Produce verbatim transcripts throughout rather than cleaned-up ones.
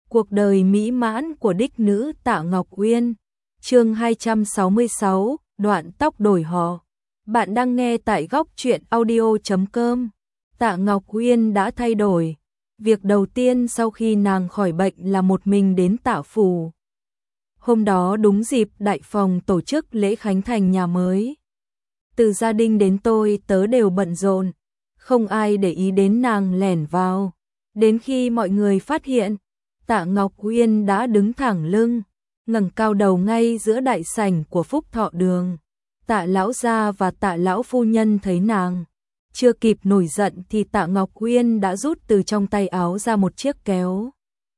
Cuộc đời mỹ mãn của đích nữ Tạ Ngọc Uyên. Chương hai trăm sáu mươi sáu, đoạn tóc đổi họ. Bạn đang nghe tại góc truyện audio chấm com. Tạ Ngọc Uyên đã thay đổi. Việc đầu tiên sau khi nàng khỏi bệnh là một mình đến Tạ phủ. Hôm đó đúng dịp đại phòng tổ chức lễ khánh thành nhà mới. Từ gia đình đến tôi tớ đều bận rộn, không ai để ý đến nàng lẻn vào. Đến khi mọi người phát hiện, Tạ Ngọc Uyên đã đứng thẳng lưng, ngẩng cao đầu ngay giữa đại sảnh của Phúc Thọ Đường. Tạ lão gia và Tạ lão phu nhân thấy nàng chưa kịp nổi giận thì Tạ Ngọc Uyên đã rút từ trong tay áo ra một chiếc kéo,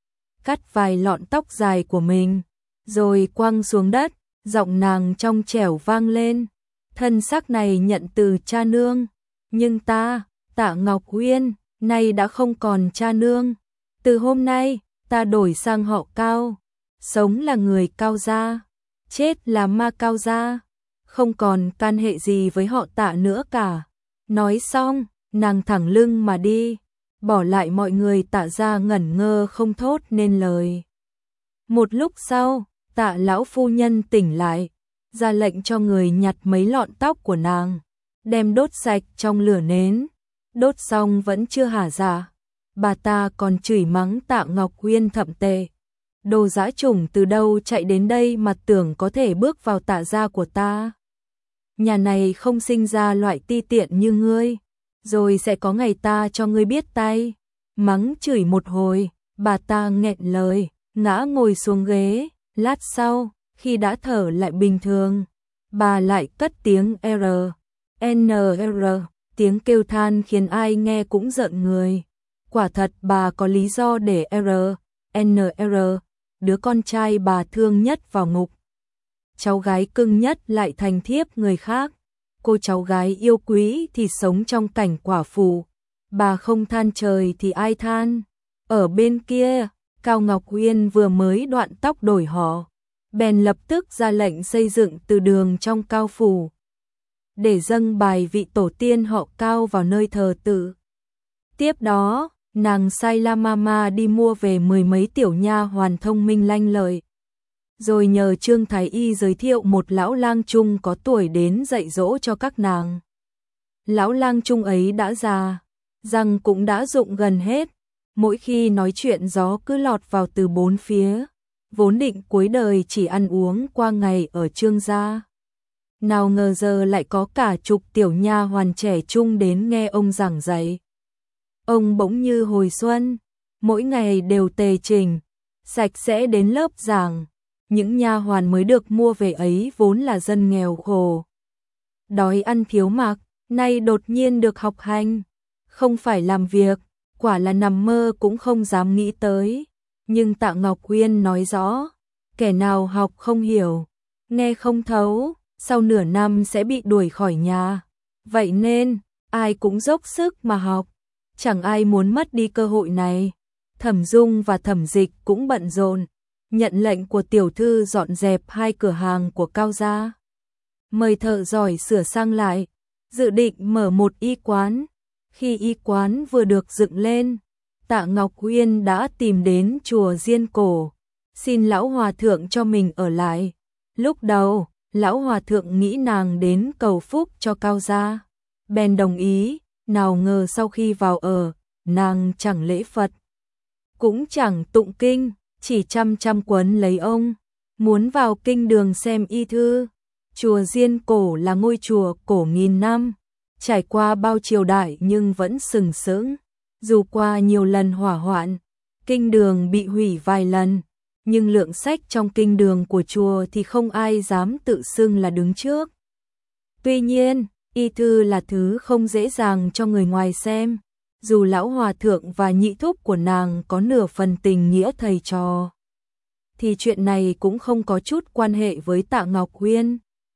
cắt vài lọn tóc dài của mình, rồi quăng xuống đất. Giọng nàng trong trẻo vang lên: "Thân xác này nhận từ cha nương, nhưng ta, Tạ Ngọc Uyên, nay đã không còn cha nương. Từ hôm nay, ta đổi sang họ Cao, sống là người Cao gia, chết là ma Cao gia, không còn can hệ gì với họ Tạ nữa cả." Nói xong, nàng thẳng lưng mà đi, bỏ lại mọi người Tạ gia ngẩn ngơ không thốt nên lời. Một lúc sau, Tạ lão phu nhân tỉnh lại, ra lệnh cho người nhặt mấy lọn tóc của nàng, đem đốt sạch trong lửa nến. Đốt xong vẫn chưa hả dạ, bà ta còn chửi mắng Tạ Ngọc Uyên thậm tệ: "Đồ dã chủng từ đâu chạy đến đây mà tưởng có thể bước vào Tạ gia của ta. Nhà này không sinh ra loại ti tiện như ngươi, rồi sẽ có ngày ta cho ngươi biết tay." Mắng chửi một hồi, bà ta nghẹn lời, ngã ngồi xuống ghế. Lát sau, khi đã thở lại bình thường, bà lại cất tiếng R, N R, tiếng kêu than khiến ai nghe cũng rợn người. Quả thật bà có lý do để R, N R, đứa con trai bà thương nhất vào ngục. Cháu gái cưng nhất lại thành thiếp người khác. Cô cháu gái yêu quý thì sống trong cảnh quả phụ. Bà không than trời thì ai than. Ở bên kia, Cao Ngọc Uyên vừa mới đoạn tóc đổi họ, bèn lập tức ra lệnh xây dựng từ đường trong Cao phủ, để dâng bài vị tổ tiên họ Cao vào nơi thờ tự. Tiếp đó, nàng sai La Mama đi mua về mười mấy tiểu nha hoàn thông minh lanh lợi, rồi nhờ Trương Thái Y giới thiệu một lão lang trung có tuổi đến dạy dỗ cho các nàng. Lão lang trung ấy đã già, răng cũng đã rụng gần hết, mỗi khi nói chuyện gió cứ lọt vào từ bốn phía, vốn định cuối đời chỉ ăn uống qua ngày ở Trương gia. Nào ngờ giờ lại có cả chục tiểu nha hoàn trẻ trung đến nghe ông giảng dạy. Ông bỗng như hồi xuân, mỗi ngày đều tề chỉnh, sạch sẽ đến lớp giảng. Những nha hoàn mới được mua về ấy vốn là dân nghèo khổ, đói ăn thiếu mặc, nay đột nhiên được học hành, không phải làm việc, quả là nằm mơ cũng không dám nghĩ tới. Nhưng Tạ Ngọc Uyên nói rõ, kẻ nào học không hiểu, nghe không thấu, sau nửa năm sẽ bị đuổi khỏi nhà. Vậy nên, ai cũng dốc sức mà học, chẳng ai muốn mất đi cơ hội này. Thẩm Dung và Thẩm Dịch cũng bận rộn, nhận lệnh của tiểu thư dọn dẹp hai cửa hàng của Cao gia, mời thợ giỏi sửa sang lại, dự định mở một y quán. Khi y quán vừa được dựng lên, Tạ Ngọc Uyên đã tìm đến chùa Diên Cổ, xin lão hòa thượng cho mình ở lại. Lúc đầu, lão hòa thượng nghĩ nàng đến cầu phúc cho Cao gia, bèn đồng ý. Nào ngờ sau khi vào ở, nàng chẳng lễ Phật, cũng chẳng tụng kinh, chỉ chăm chăm quấn lấy ông, muốn vào kinh đường xem y thư. Chùa Diên Cổ là ngôi chùa cổ nghìn năm, trải qua bao triều đại nhưng vẫn sừng sững. Dù qua nhiều lần hỏa hoạn, kinh đường bị hủy vài lần, nhưng lượng sách trong kinh đường của chùa thì không ai dám tự xưng là đứng trước. Tuy nhiên, y thư là thứ không dễ dàng cho người ngoài xem, dù lão hòa thượng và nhị thúc của nàng có nửa phần tình nghĩa thầy trò, thì chuyện này cũng không có chút quan hệ với Tạ Ngọc Uyên.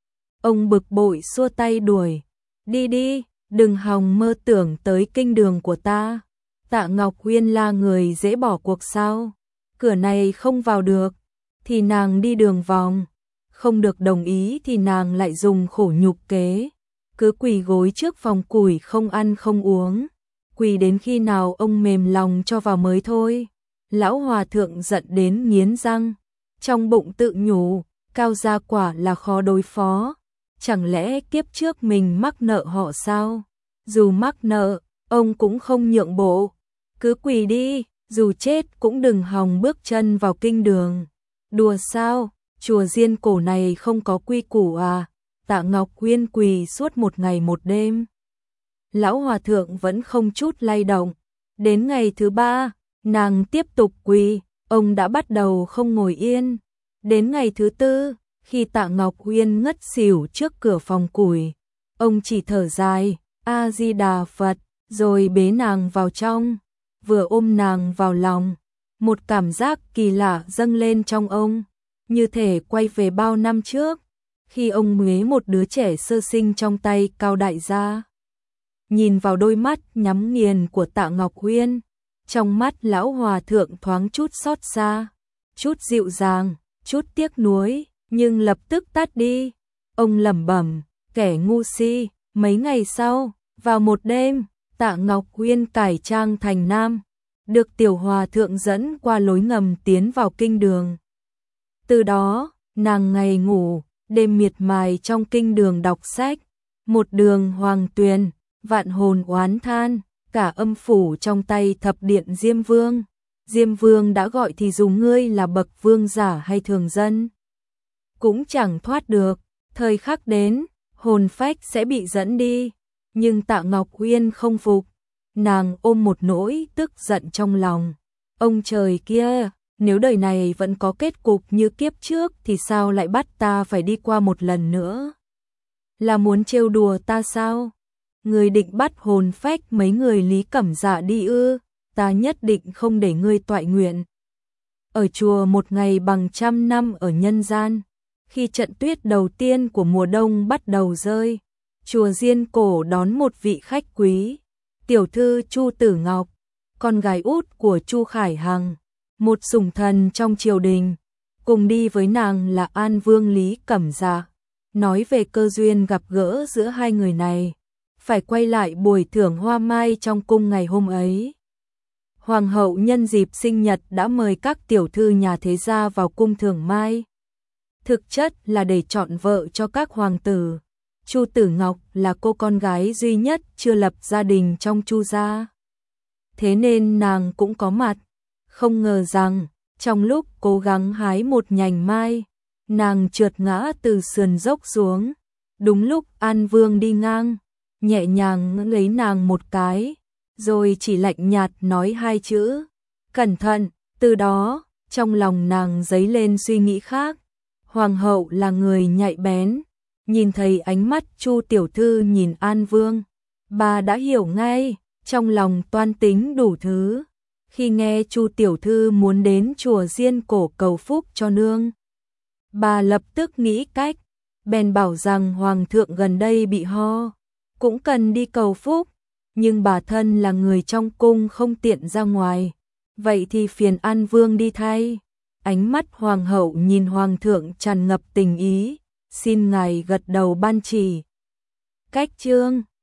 Ông bực bội xua tay đuổi: "Đi đi, đừng hòng mơ tưởng tới kinh đường của ta." Tạ Ngọc Uyên là người dễ bỏ cuộc sao? Cửa này không vào được thì nàng đi đường vòng, không được đồng ý thì nàng lại dùng khổ nhục kế, cứ quỳ gối trước phòng củi không ăn không uống, quỳ đến khi nào ông mềm lòng cho vào mới thôi. Lão hòa thượng giận đến nghiến răng, trong bụng tự nhủ, Cao gia quả là khó đối phó, chẳng lẽ kiếp trước mình mắc nợ họ sao? Dù mắc nợ, ông cũng không nhượng bộ, cứ quỳ đi, dù chết cũng đừng hòng bước chân vào kinh đường. Đùa sao, chùa Diên Cổ này không có quy củ à? Tạ Ngọc Uyên quỳ suốt một ngày một đêm. Lão hòa thượng vẫn không chút lay động. Đến ngày thứ ba, nàng tiếp tục quỳ, ông đã bắt đầu không ngồi yên. Đến ngày thứ tư, khi Tạ Ngọc Uyên ngất xỉu trước cửa phòng củi, ông chỉ thở dài, A Di Đà Phật, rồi bế nàng vào trong, vừa ôm nàng vào lòng, một cảm giác kỳ lạ dâng lên trong ông, như thể quay về bao năm trước, khi ông bế một đứa trẻ sơ sinh trong tay Cao đại gia. Nhìn vào đôi mắt nhắm nghiền của Tạ Ngọc Uyên, trong mắt lão hòa thượng thoáng chút xót xa, chút dịu dàng, chút tiếc nuối, nhưng lập tức tắt đi. Ông lẩm bẩm, kẻ ngu si. Mấy ngày sau, vào một đêm, Tạ Ngọc Uyên cải trang thành nam, được tiểu hòa thượng dẫn qua lối ngầm tiến vào kinh đường. Từ đó, nàng ngày ngủ, đêm miệt mài trong kinh đường đọc sách, một đường hoàng tuyền, vạn hồn oán than, cả âm phủ trong tay thập điện Diêm Vương. Diêm Vương đã gọi thì dù ngươi là bậc vương giả hay thường dân, cũng chẳng thoát được, thời khắc đến, hồn phách sẽ bị dẫn đi, nhưng Tạ Ngọc Uyên không phục, nàng ôm một nỗi tức giận trong lòng. Ông trời kia, nếu đời này vẫn có kết cục như kiếp trước thì sao lại bắt ta phải đi qua một lần nữa? Là muốn trêu đùa ta sao? Người định bắt hồn phách mấy người Lý Cẩm Dạ đi ư? Ta nhất định không để ngươi toại nguyện. Ở chùa một ngày bằng trăm năm ở nhân gian. Khi trận tuyết đầu tiên của mùa đông bắt đầu rơi, chùa Diên Cổ đón một vị khách quý, tiểu thư Chu Tử Ngọc, con gái út của Chu Khải Hằng, một sủng thần trong triều đình. Cùng đi với nàng là An Vương Lý Cẩm Dạ. Nói về cơ duyên gặp gỡ giữa hai người này, phải quay lại buổi thưởng hoa mai trong cung ngày hôm ấy. Hoàng hậu nhân dịp sinh nhật đã mời các tiểu thư nhà thế gia vào cung thưởng mai. Thực chất là để chọn vợ cho các hoàng tử. Chu Tử Ngọc là cô con gái duy nhất chưa lập gia đình trong Chu gia. Thế nên nàng cũng có mặt. Không ngờ rằng, trong lúc cố gắng hái một nhành mai, nàng trượt ngã từ sườn dốc xuống. Đúng lúc An Vương đi ngang, nhẹ nhàng lấy nàng một cái, rồi chỉ lạnh nhạt nói hai chữ, cẩn thận. Từ đó, trong lòng nàng dấy lên suy nghĩ khác. Hoàng hậu là người nhạy bén, nhìn thấy ánh mắt Chu tiểu thư nhìn An Vương, bà đã hiểu ngay, trong lòng toan tính đủ thứ. Khi nghe Chu tiểu thư muốn đến chùa Diên Cổ cầu phúc cho nương, bà lập tức nghĩ cách, bèn bảo rằng hoàng thượng gần đây bị ho, cũng cần đi cầu phúc, nhưng bà thân là người trong cung không tiện ra ngoài, vậy thì phiền An Vương đi thay. Ánh mắt hoàng hậu nhìn hoàng thượng tràn ngập tình ý, xin ngài gật đầu ban chỉ. Cách chương